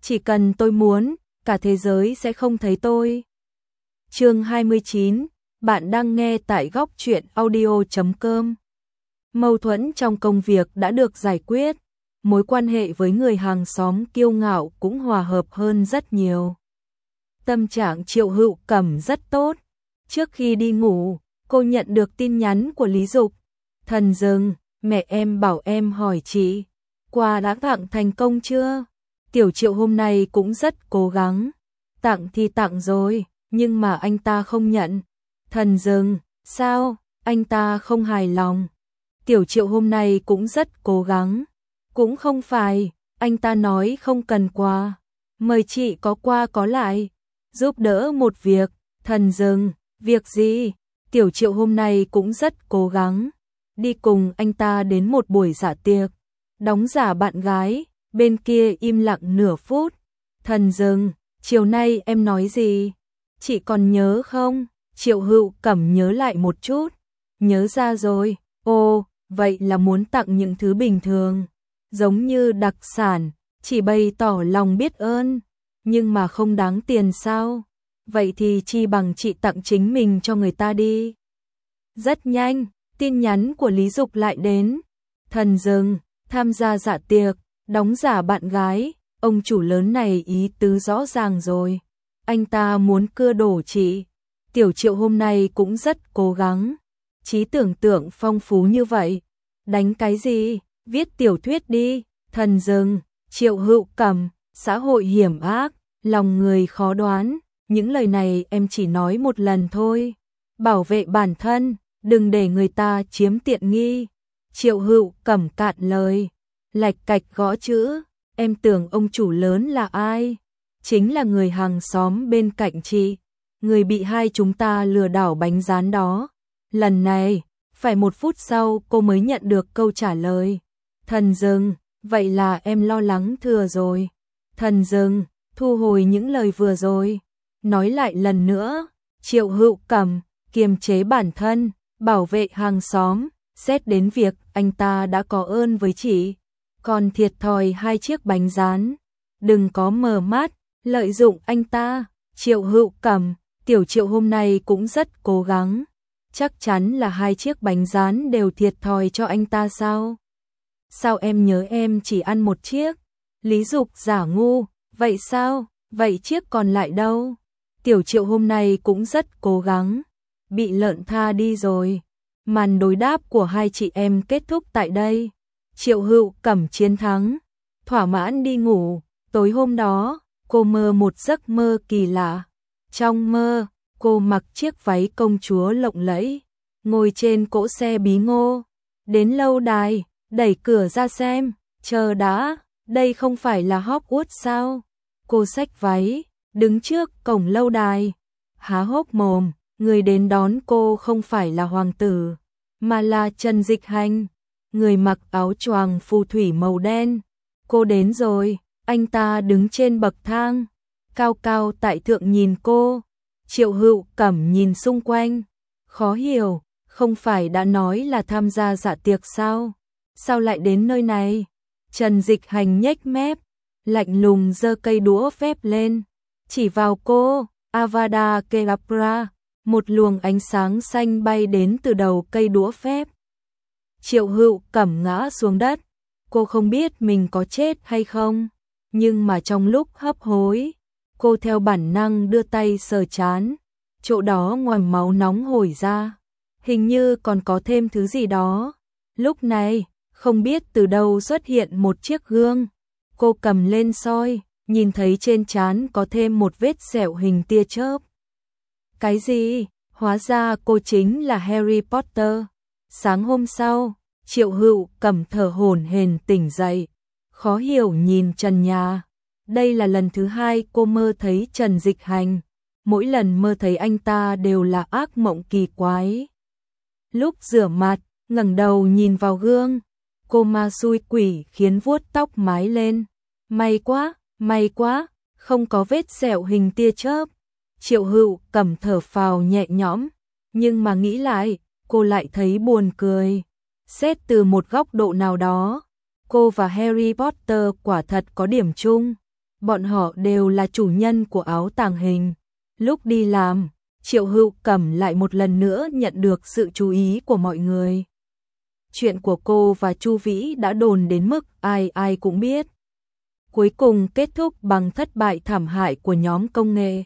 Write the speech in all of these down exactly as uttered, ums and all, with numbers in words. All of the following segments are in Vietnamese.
chỉ cần tôi muốn, cả thế giới sẽ không thấy tôi. Chương hai mươi chín, bạn đang nghe tại góc truyện audio chấm com. Mâu thuẫn trong công việc đã được giải quyết, mối quan hệ với người hàng xóm kiêu ngạo cũng hòa hợp hơn rất nhiều. Tâm trạng Triệu Hữu Cẩm rất tốt. Trước khi đi ngủ, cô nhận được tin nhắn của Lý Dục. Thần dừng, mẹ em bảo em hỏi chị, quà đã tặng thành công chưa? Tiểu Triệu hôm nay cũng rất cố gắng. Tặng thì tặng rồi, nhưng mà anh ta không nhận. Thần dừng, sao, anh ta không hài lòng. Tiểu Triệu hôm nay cũng rất cố gắng. Cũng không phải, anh ta nói không cần quà. Mời chị có qua có lại. Giúp đỡ một việc. Thần dừng, việc gì? Tiểu Triệu hôm nay cũng rất cố gắng. Đi cùng anh ta đến một buổi dạ tiệc. Đóng giả bạn gái, bên kia im lặng nửa phút. Thần dừng, chiều nay em nói gì? Chị còn nhớ không? Triệu Hữu Cẩm nhớ lại một chút. Nhớ ra rồi. Ồ, vậy là muốn tặng những thứ bình thường, giống như đặc sản, chỉ bày tỏ lòng biết ơn, nhưng mà không đáng tiền sao? Vậy thì chi bằng chị tặng chính mình cho người ta đi. Rất nhanh, tin nhắn của Lý Dục lại đến. Thần dừng, tham gia dạ tiệc, đóng giả bạn gái, ông chủ lớn này ý tứ rõ ràng rồi. Anh ta muốn cưa đổ chị. Tiểu Triệu hôm nay cũng rất cố gắng. Trí tưởng tượng phong phú như vậy. Đánh cái gì? Viết tiểu thuyết đi. Thần dừng, Triệu Hữu Cẩm, xã hội hiểm ác, lòng người khó đoán. Những lời này em chỉ nói một lần thôi. Bảo vệ bản thân, đừng để người ta chiếm tiện nghi. Triệu Hữu Cẩm cạn lời, lạch cạch gõ chữ. Em tưởng ông chủ lớn là ai? Chính là người hàng xóm bên cạnh chị. Người bị hai chúng ta lừa đảo bánh rán đó. Lần này, phải một phút sau cô mới nhận được câu trả lời. Thần dừng, vậy là em lo lắng thừa rồi. Thần dừng, thu hồi những lời vừa rồi. Nói lại lần nữa, Triệu Hữu Cẩm, kiềm chế bản thân, bảo vệ hàng xóm, xét đến việc anh ta đã có ơn với chị, còn thiệt thòi hai chiếc bánh rán. Đừng có mờ mắt, lợi dụng anh ta. Triệu Hữu Cẩm, Tiểu Triệu hôm nay cũng rất cố gắng. Chắc chắn là hai chiếc bánh rán đều thiệt thòi cho anh ta sao? Sao em nhớ em chỉ ăn một chiếc? Lý Dục giả ngu, vậy sao? Vậy chiếc còn lại đâu? Tiểu Triệu hôm nay cũng rất cố gắng. Bị lợn tha đi rồi. Màn đối đáp của hai chị em kết thúc tại đây. Triệu Hữu Cẩm chiến thắng. Thỏa mãn đi ngủ. Tối hôm đó, cô mơ một giấc mơ kỳ lạ. Trong mơ, cô mặc chiếc váy công chúa lộng lẫy, ngồi trên cỗ xe bí ngô, đến lâu đài, đẩy cửa ra xem, chờ đã, đây không phải là Hogwarts sao? Cô xách váy, đứng trước cổng lâu đài, há hốc mồm, người đến đón cô không phải là hoàng tử, mà là Trần Dịch Hành, người mặc áo choàng phù thủy màu đen. Cô đến rồi, anh ta đứng trên bậc thang, cao cao tại thượng nhìn cô. Triệu Hữu Cẩm nhìn xung quanh, khó hiểu, không phải đã nói là tham gia dạ tiệc sao? Sao lại đến nơi này? Trần Dịch Hành nhếch mép, lạnh lùng giơ cây đũa phép lên, chỉ vào cô. Avada Kedavra, một luồng ánh sáng xanh bay đến từ đầu cây đũa phép. Triệu Hữu Cẩm ngã xuống đất, cô không biết mình có chết hay không, nhưng mà trong lúc hấp hối, cô theo bản năng đưa tay sờ trán, chỗ đó ngoằng máu nóng hổi ra, hình như còn có thêm thứ gì đó. Lúc này, không biết từ đâu xuất hiện một chiếc gương, cô cầm lên soi, nhìn thấy trên trán có thêm một vết sẹo hình tia chớp. Cái gì? Hóa ra cô chính là Harry Potter. Sáng hôm sau, Triệu Hữu Cẩm thở hổn hển tỉnh dậy, khó hiểu nhìn trần nhà. Đây là lần thứ hai cô mơ thấy Trần Dịch Hành, mỗi lần mơ thấy anh ta đều là ác mộng kỳ quái. Lúc rửa mặt, ngẩng đầu nhìn vào gương, cô ma xui quỷ khiến vuốt tóc mái lên. May quá, may quá, không có vết sẹo hình tia chớp. Triệu Hữu Cẩm thở phào nhẹ nhõm, nhưng mà nghĩ lại, cô lại thấy buồn cười. Xét từ một góc độ nào đó, cô và Harry Potter quả thật có điểm chung. bọn họ đều là chủ nhân của áo tàng hình. Lúc đi làm, Triệu Hữu Cẩm lại một lần nữa nhận được sự chú ý của mọi người. Chuyện của cô và Chu Vĩ đã đồn đến mức ai ai cũng biết. Cuối cùng kết thúc bằng thất bại thảm hại của nhóm công nghệ.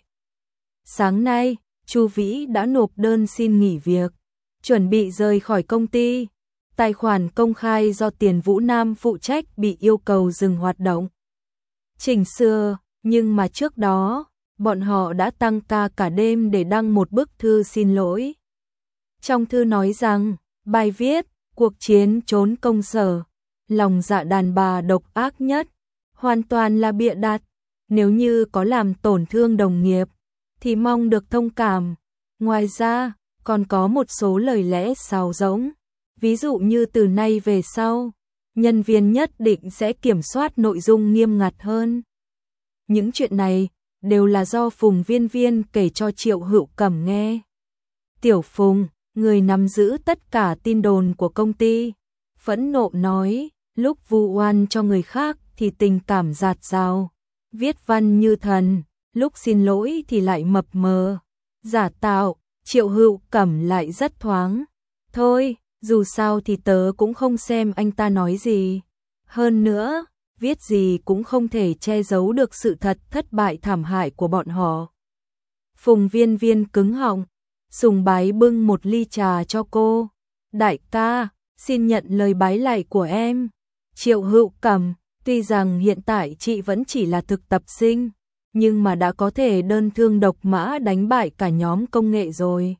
Sáng nay, Chu Vĩ đã nộp đơn xin nghỉ việc, chuẩn bị rời khỏi công ty. Tài khoản công khai do Tiền Vũ Nam phụ trách bị yêu cầu dừng hoạt động. Chỉnh sửa, nhưng mà trước đó, bọn họ đã tăng ca cả đêm để đăng một bức thư xin lỗi. Trong thư nói rằng, bài viết, cuộc chiến trốn công sở, lòng dạ đàn bà độc ác nhất, hoàn toàn là bịa đặt. Nếu như có làm tổn thương đồng nghiệp, thì mong được thông cảm. Ngoài ra, còn có một số lời lẽ sáo rỗng. Ví dụ như từ nay về sau, nhân viên nhất định sẽ kiểm soát nội dung nghiêm ngặt hơn. Những chuyện này đều là do Phùng Viên Viên kể cho Triệu Hữu Cẩm nghe. Tiểu Phùng, người nắm giữ tất cả tin đồn của công ty, phẫn nộ nói, lúc vu oan cho người khác thì tình cảm dạt dào, viết văn như thần, lúc xin lỗi thì lại mập mờ, giả tạo. Triệu Hữu Cẩm lại rất thoáng. Thôi, dù sao thì tớ cũng không xem anh ta nói gì. Hơn nữa, viết gì cũng không thể che giấu được sự thật thất bại thảm hại của bọn họ. Phùng Viên Viên cứng họng, sùng bái bưng một ly trà cho cô. Đại ca, xin nhận lời bái lạy của em. Triệu Hữu Cẩm, tuy rằng hiện tại chị vẫn chỉ là thực tập sinh, nhưng mà đã có thể đơn thương độc mã đánh bại cả nhóm công nghệ rồi.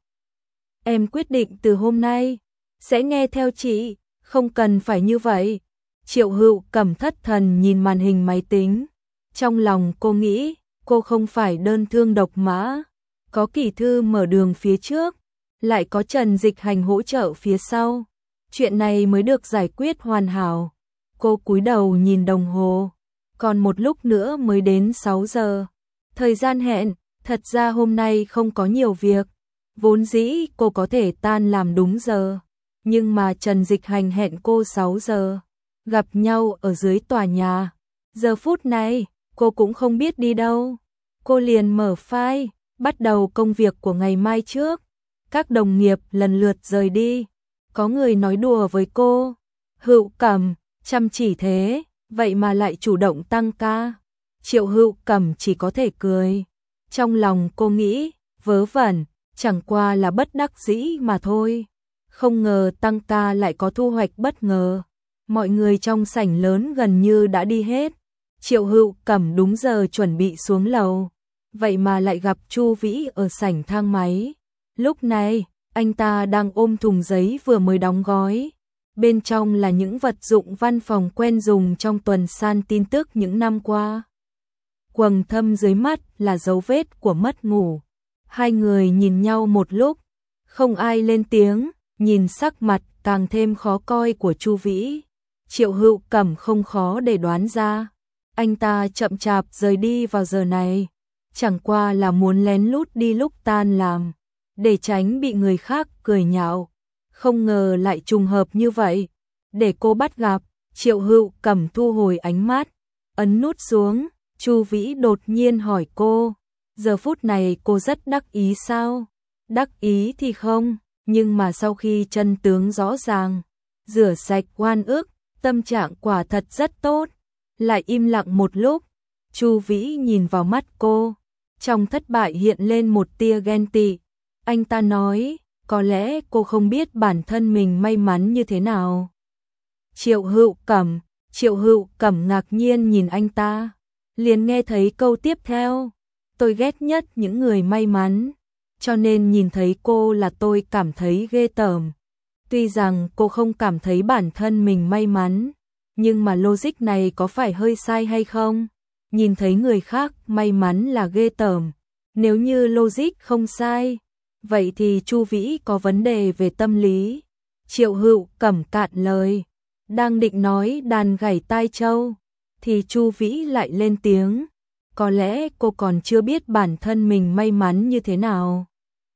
Em quyết định từ hôm nay sẽ nghe theo chị, không cần phải như vậy. Triệu Hữu Cẩm thất thần nhìn màn hình máy tính. Trong lòng cô nghĩ, cô không phải đơn thương độc mã. Có Kỳ Thư mở đường phía trước, lại có Trần Dịch Hành hỗ trợ phía sau. Chuyện này mới được giải quyết hoàn hảo. Cô cúi đầu nhìn đồng hồ. Còn một lúc nữa mới đến sáu giờ. Thời gian hẹn, thật ra hôm nay không có nhiều việc. Vốn dĩ cô có thể tan làm đúng giờ. Nhưng mà Trần Dịch Hành hẹn cô sáu giờ. Gặp nhau ở dưới tòa nhà. Giờ phút này, cô cũng không biết đi đâu. Cô liền mở file, bắt đầu công việc của ngày mai trước. Các đồng nghiệp lần lượt rời đi. Có người nói đùa với cô. Hữu Cẩm, chăm chỉ thế, vậy mà lại chủ động tăng ca. Triệu Hữu Cẩm chỉ có thể cười. Trong lòng cô nghĩ, vớ vẩn, chẳng qua là bất đắc dĩ mà thôi. Không ngờ tăng ca lại có thu hoạch bất ngờ. Mọi người trong sảnh lớn gần như đã đi hết. Triệu Hữu Cẩm đúng giờ chuẩn bị xuống lầu. Vậy mà lại gặp Chu Vĩ ở sảnh thang máy. Lúc này, anh ta đang ôm thùng giấy vừa mới đóng gói. Bên trong là những vật dụng văn phòng quen dùng trong tuần san tin tức những năm qua. Quầng thâm dưới mắt là dấu vết của mất ngủ. Hai người nhìn nhau một lúc, không ai lên tiếng, nhìn sắc mặt càng thêm khó coi của Chu Vĩ. Triệu Hữu Cẩm không khó để đoán ra, anh ta chậm chạp rời đi vào giờ này, chẳng qua là muốn lén lút đi lúc tan làm, để tránh bị người khác cười nhạo. Không ngờ lại trùng hợp như vậy, để cô bắt gặp. Triệu Hữu Cẩm thu hồi ánh mắt, ấn nút xuống. Chu Vĩ đột nhiên hỏi cô, giờ phút này cô rất đắc ý sao? Đắc ý thì không, nhưng mà sau khi chân tướng rõ ràng, rửa sạch oan ức, tâm trạng quả thật rất tốt. Lại im lặng một lúc, Chu Vĩ nhìn vào mắt cô, trong thất bại hiện lên một tia ghen tị. Anh ta nói, có lẽ cô không biết bản thân mình may mắn như thế nào. Triệu Hữu Cẩm, Triệu Hữu Cẩm ngạc nhiên nhìn anh ta, liền nghe thấy câu tiếp theo, tôi ghét nhất những người may mắn, cho nên nhìn thấy cô là tôi cảm thấy ghê tởm. Tuy rằng cô không cảm thấy bản thân mình may mắn, nhưng mà logic này có phải hơi sai hay không? Nhìn thấy người khác may mắn là ghê tởm. Nếu như logic không sai, vậy thì Chu Vĩ có vấn đề về tâm lý. Triệu Hữu Cẩm cạn lời, đang định nói đàn gảy tai trâu, thì Chu Vĩ lại lên tiếng, có lẽ cô còn chưa biết bản thân mình may mắn như thế nào.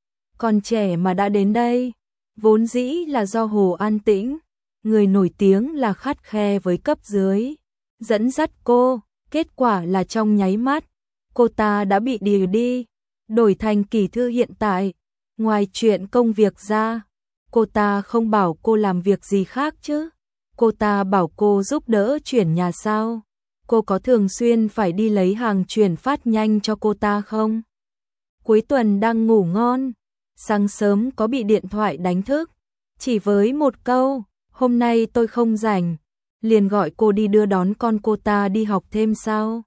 Còn trẻ mà đã đến đây, vốn dĩ là do Hồ An Tĩnh, người nổi tiếng là khắt khe với cấp dưới, dẫn dắt cô, Kết quả là trong nháy mắt, cô ta đã bị điều đi, đổi thành kỳ thư hiện tại. Ngoài chuyện công việc ra, cô ta không bảo cô làm việc gì khác chứ? Cô ta bảo cô giúp đỡ chuyển nhà sao? Cô có thường xuyên phải đi lấy hàng chuyển phát nhanh cho cô ta không? Cuối tuần đang ngủ ngon, sáng sớm có bị điện thoại đánh thức, chỉ với một câu, hôm nay tôi không rảnh, liền gọi cô đi đưa đón con cô ta đi học thêm sao?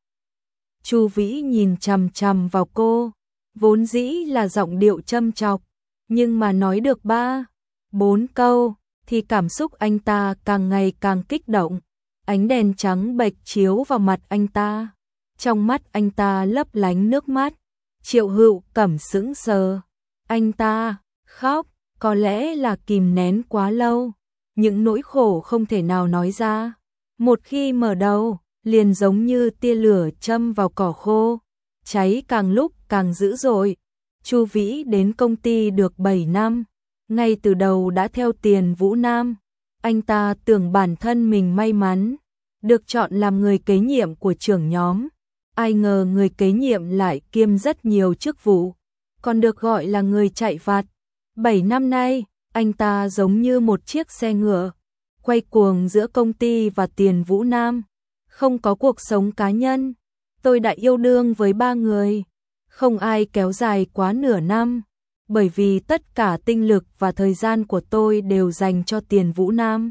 Chu Vĩ nhìn chằm chằm vào cô, vốn dĩ là giọng điệu châm chọc, nhưng mà nói được ba, bốn câu, thì cảm xúc anh ta càng ngày càng kích động. Ánh đèn trắng bệch chiếu vào mặt anh ta, trong mắt anh ta lấp lánh nước mắt. Triệu Hữu Cẩm sững sờ, anh ta khóc, có lẽ là kìm nén quá lâu, những nỗi khổ không thể nào nói ra. Một khi mở đầu, liền giống như tia lửa châm vào cỏ khô, cháy càng lúc càng dữ dội. Chu Vĩ đến công ty được bảy năm, ngay từ đầu đã theo Tiền Vũ Nam. Anh ta tưởng bản thân mình may mắn, được chọn làm người kế nhiệm của trưởng nhóm. Ai ngờ người kế nhiệm lại kiêm rất nhiều chức vụ, còn được gọi là người chạy vặt. Bảy năm nay, anh ta giống như một chiếc xe ngựa, quay cuồng giữa công ty và Tiền Vũ Nam. Không có cuộc sống cá nhân, tôi đã yêu đương với ba người, không ai kéo dài quá nửa năm, bởi vì tất cả tinh lực và thời gian của tôi đều dành cho Tiền Vũ Nam.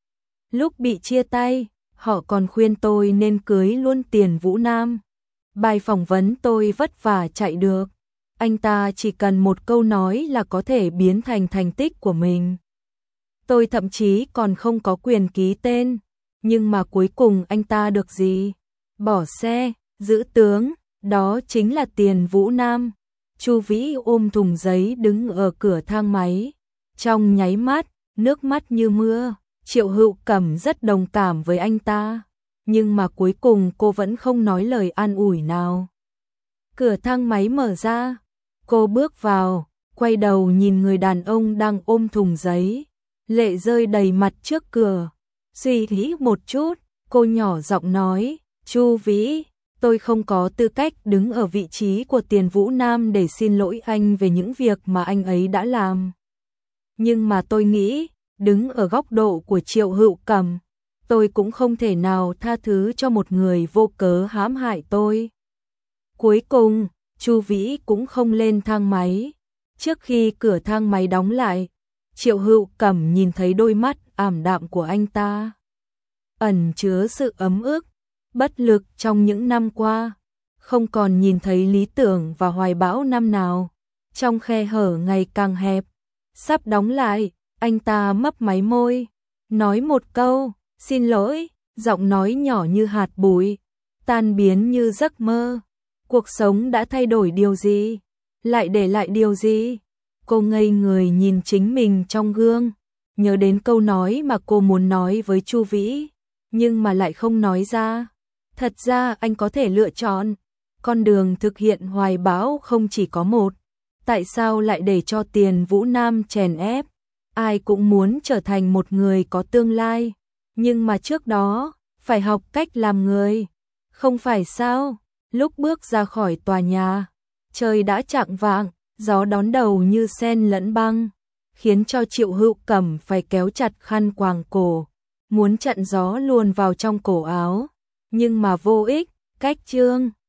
Lúc bị chia tay, họ còn khuyên tôi nên cưới luôn Tiền Vũ Nam. Bài phỏng vấn tôi vất vả chạy được, anh ta chỉ cần một câu nói là có thể biến thành thành tích của mình. Tôi thậm chí còn không có quyền ký tên, nhưng mà cuối cùng anh ta được gì? Bỏ xe, giữ tướng, đó chính là Tiền Vũ Nam. Chu Vĩ ôm thùng giấy đứng ở cửa thang máy, trong nháy mắt, nước mắt như mưa. Triệu Hữu Cẩm rất đồng cảm với anh ta, nhưng mà cuối cùng cô vẫn không nói lời an ủi nào. Cửa thang máy mở ra, cô bước vào, quay đầu nhìn người đàn ông đang ôm thùng giấy, lệ rơi đầy mặt trước cửa. Suy nghĩ một chút, cô nhỏ giọng nói, Chu Vĩ, tôi không có tư cách đứng ở vị trí của Tiền Vũ Nam để xin lỗi anh về những việc mà anh ấy đã làm. Nhưng mà tôi nghĩ, đứng ở góc độ của Triệu Hữu Cẩm, tôi cũng không thể nào tha thứ cho một người vô cớ hãm hại tôi. Cuối cùng, Chu Vĩ cũng không lên thang máy. Trước khi cửa thang máy đóng lại, Triệu Hữu Cẩm nhìn thấy đôi mắt ảm đạm của anh ta, ẩn chứa sự ấm ức, bất lực trong những năm qua, không còn nhìn thấy lý tưởng và hoài bão năm nào. Trong khe hở ngày càng hẹp, sắp đóng lại, anh ta mấp máy môi, nói một câu, xin lỗi, giọng nói nhỏ như hạt bụi, tan biến như giấc mơ. Cuộc sống đã thay đổi điều gì? Lại để lại điều gì? Cô ngây người nhìn chính mình trong gương, nhớ đến câu nói mà cô muốn nói với Chu Vĩ, nhưng mà lại không nói ra. Thật ra anh có thể lựa chọn, con đường thực hiện hoài bão không chỉ có một. Tại sao lại để cho Tiền Vũ Nam chèn ép? Ai cũng muốn trở thành một người có tương lai, nhưng mà trước đó, phải học cách làm người. Không phải sao? Lúc bước ra khỏi tòa nhà, trời đã chạng vạng, gió đón đầu như sen lẫn băng, khiến cho Triệu Hữu Cẩm phải kéo chặt khăn quàng cổ, muốn chặn gió luồn vào trong cổ áo, nhưng mà vô ích. Cách chương